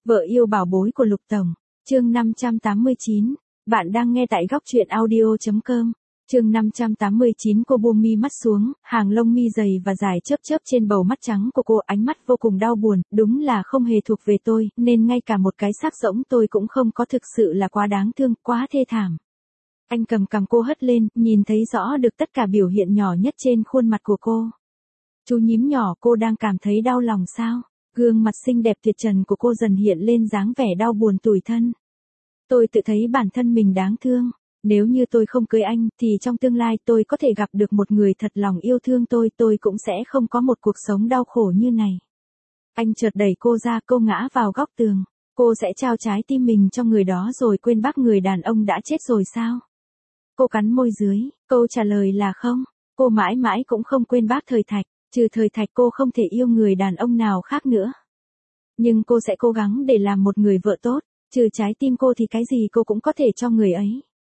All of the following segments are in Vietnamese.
Vợ yêu bảo bối của Lục Tổng, chương 589, bạn đang nghe tại góc truyện audio.com. Chương 589. Cô buông mi mắt xuống, hàng lông mi dày và dài chớp chớp trên bầu mắt trắng của cô, ánh mắt vô cùng đau buồn, đúng là không hề thuộc về tôi, nên ngay cả một cái xác rỗng tôi cũng không có, thực sự là quá đáng thương, quá thê thảm. Anh cầm cằm cô hất lên, nhìn thấy rõ được tất cả biểu hiện nhỏ nhất trên khuôn mặt của cô. Chú nhím nhỏ, cô đang cảm thấy đau lòng sao? Gương mặt xinh đẹp tuyệt trần của cô dần hiện lên dáng vẻ đau buồn tủi thân. Tôi tự thấy bản thân mình đáng thương. Nếu như tôi không cưới anh, thì trong tương lai tôi có thể gặp được một người thật lòng yêu thương tôi cũng sẽ không có một cuộc sống đau khổ như này. Anh chợt đẩy cô ra, cô ngã vào góc tường. Cô sẽ trao trái tim mình cho người đó rồi quên bác người đàn ông đã chết rồi sao? Cô cắn môi dưới, câu trả lời là không. Cô mãi mãi cũng không quên bác Thời Thạch, trừ Thời Thạch cô không thể yêu người đàn ông nào khác nữa. Nhưng cô sẽ cố gắng để làm một người vợ tốt, trừ trái tim cô thì cái gì cô cũng có thể cho người ấy.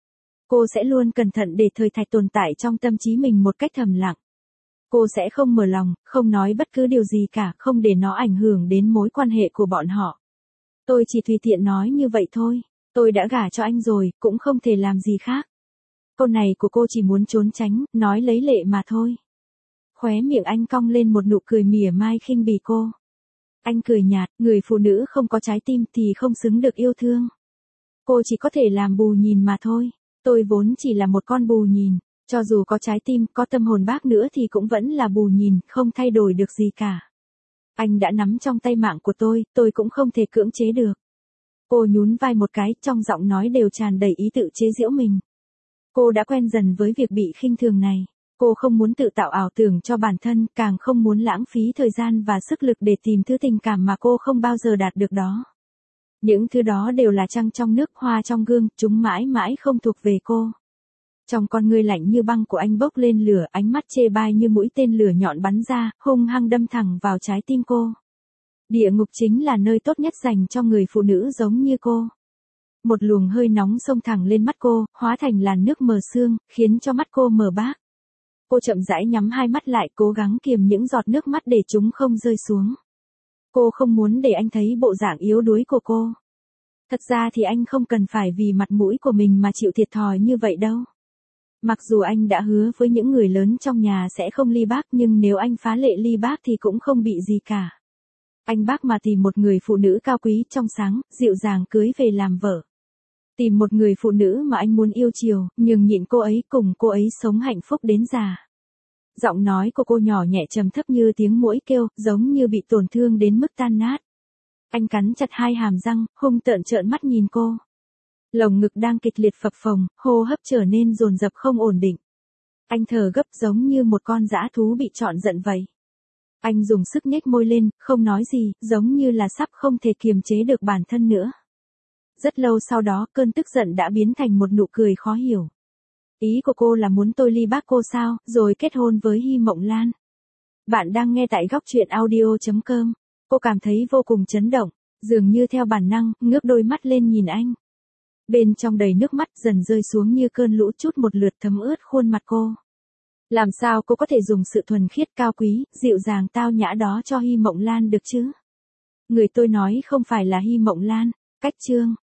Cô sẽ luôn cẩn thận để Thời Thạch tồn tại trong tâm trí mình một cách thầm lặng. Cô sẽ không mở lòng, không nói bất cứ điều gì cả, không để nó ảnh hưởng đến mối quan hệ của bọn họ. Tôi chỉ tùy tiện nói như vậy thôi, tôi đã gả cho anh rồi, cũng không thể làm gì khác. Câu này của cô chỉ muốn trốn tránh, nói lấy lệ mà thôi. Khóe miệng anh cong lên một nụ cười mỉa mai khinh bỉ cô. Anh cười nhạt, người phụ nữ không có trái tim thì không xứng được yêu thương. Cô chỉ có thể làm bù nhìn mà thôi. Tôi vốn chỉ là một con bù nhìn, cho dù có trái tim, có tâm hồn bác nữa thì cũng vẫn là bù nhìn, không thay đổi được gì cả. Anh đã nắm trong tay mạng của tôi cũng không thể cưỡng chế được. Cô nhún vai một cái, trong giọng nói đều tràn đầy ý tự chế giễu mình. Cô đã quen dần với việc bị khinh thường này. Cô không muốn tự tạo ảo tưởng cho bản thân, càng không muốn lãng phí thời gian và sức lực để tìm thứ tình cảm mà cô không bao giờ đạt được đó. Những thứ đó đều là trăng trong nước, hoa trong gương, chúng mãi mãi không thuộc về cô. Trong con ngươi lạnh như băng của anh bốc lên lửa, ánh mắt chê bai như mũi tên lửa nhọn bắn ra, hung hăng đâm thẳng vào trái tim cô. Địa ngục chính là nơi tốt nhất dành cho người phụ nữ giống như cô. Một luồng hơi nóng xông thẳng lên mắt cô, hóa thành làn nước mờ sương, khiến cho mắt cô mờ bác. Cô chậm rãi nhắm hai mắt lại, cố gắng kiềm những giọt nước mắt để chúng không rơi xuống. Cô không muốn để anh thấy bộ dạng yếu đuối của cô. Thật ra thì anh không cần phải vì mặt mũi của mình mà chịu thiệt thòi như vậy đâu. Mặc dù anh đã hứa với những người lớn trong nhà sẽ không ly bác, nhưng nếu anh phá lệ ly bác thì cũng không bị gì cả. Anh bác mà tìm một người phụ nữ cao quý, trong sáng, dịu dàng cưới về làm vợ. Tìm một người phụ nữ mà anh muốn yêu chiều, nhường nhịn cô ấy, cùng cô ấy sống hạnh phúc đến già. Giọng nói của cô nhỏ nhẹ trầm thấp như tiếng muỗi kêu, giống như bị tổn thương đến mức tan nát. Anh cắn chặt hai hàm răng, hung tợn trợn mắt nhìn cô. Lồng ngực đang kịch liệt phập phồng, hô hấp trở nên dồn dập không ổn định. Anh thở gấp giống như một con dã thú bị trọn giận vậy. Anh dùng sức nhếch môi lên, không nói gì, giống như là sắp không thể kiềm chế được bản thân nữa. Rất lâu sau đó, cơn tức giận đã biến thành một nụ cười khó hiểu. Ý của cô là muốn tôi ly bác cô sao, rồi kết hôn với Hy Mộng Lan. Bạn đang nghe tại góc truyện audio.com. Cô cảm thấy vô cùng chấn động, dường như theo bản năng, ngước đôi mắt lên nhìn anh. Bên trong đầy nước mắt dần rơi xuống như cơn lũ, chút một lượt thấm ướt khuôn mặt cô. Làm sao cô có thể dùng sự thuần khiết cao quý, dịu dàng tao nhã đó cho Hy Mộng Lan được chứ? Người tôi nói không phải là Hy Mộng Lan. Cách chương